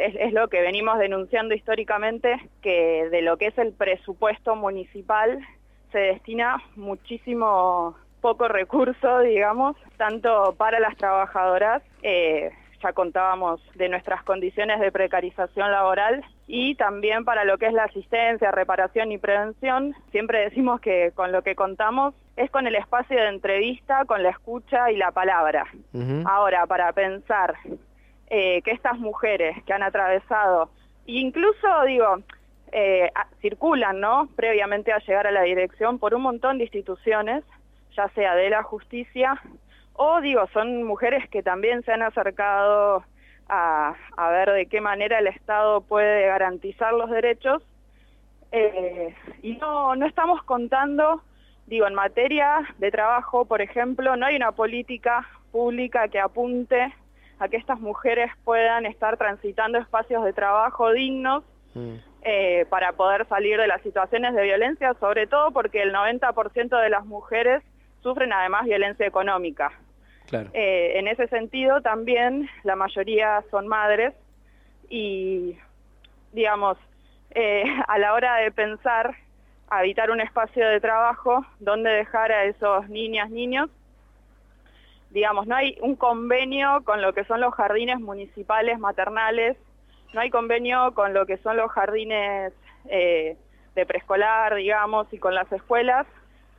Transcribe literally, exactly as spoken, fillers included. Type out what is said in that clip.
es, es lo que venimos denunciando históricamente, que de lo que es el presupuesto municipal se destina muchísimo poco recurso, digamos, tanto para las trabajadoras, eh, ya contábamos de nuestras condiciones de precarización laboral, y también para lo que es la asistencia, reparación y prevención. Siempre decimos que con lo que contamos es con el espacio de entrevista, con la escucha y la palabra. Uh-huh. Ahora, para pensar eh, que estas mujeres que han atravesado, incluso digo, eh, circulan, ¿no?, previamente a llegar a la dirección por un montón de instituciones, ya sea de la justicia, o digo, son mujeres que también se han acercado a, a ver de qué manera el Estado puede garantizar los derechos, eh, y no, no estamos contando, digo, en materia de trabajo, por ejemplo, no hay una política pública que apunte a que estas mujeres puedan estar transitando espacios de trabajo dignos, mm. eh, para poder salir de las situaciones de violencia, sobre todo porque el noventa por ciento de las mujeres sufren además violencia económica. Claro. Eh, en ese sentido también la mayoría son madres y, digamos, eh, a la hora de pensar habitar un espacio de trabajo donde dejar a esos niñas, niños, digamos, no hay un convenio con lo que son los jardines municipales maternales, no hay convenio con lo que son los jardines eh, de preescolar, digamos, y con las escuelas,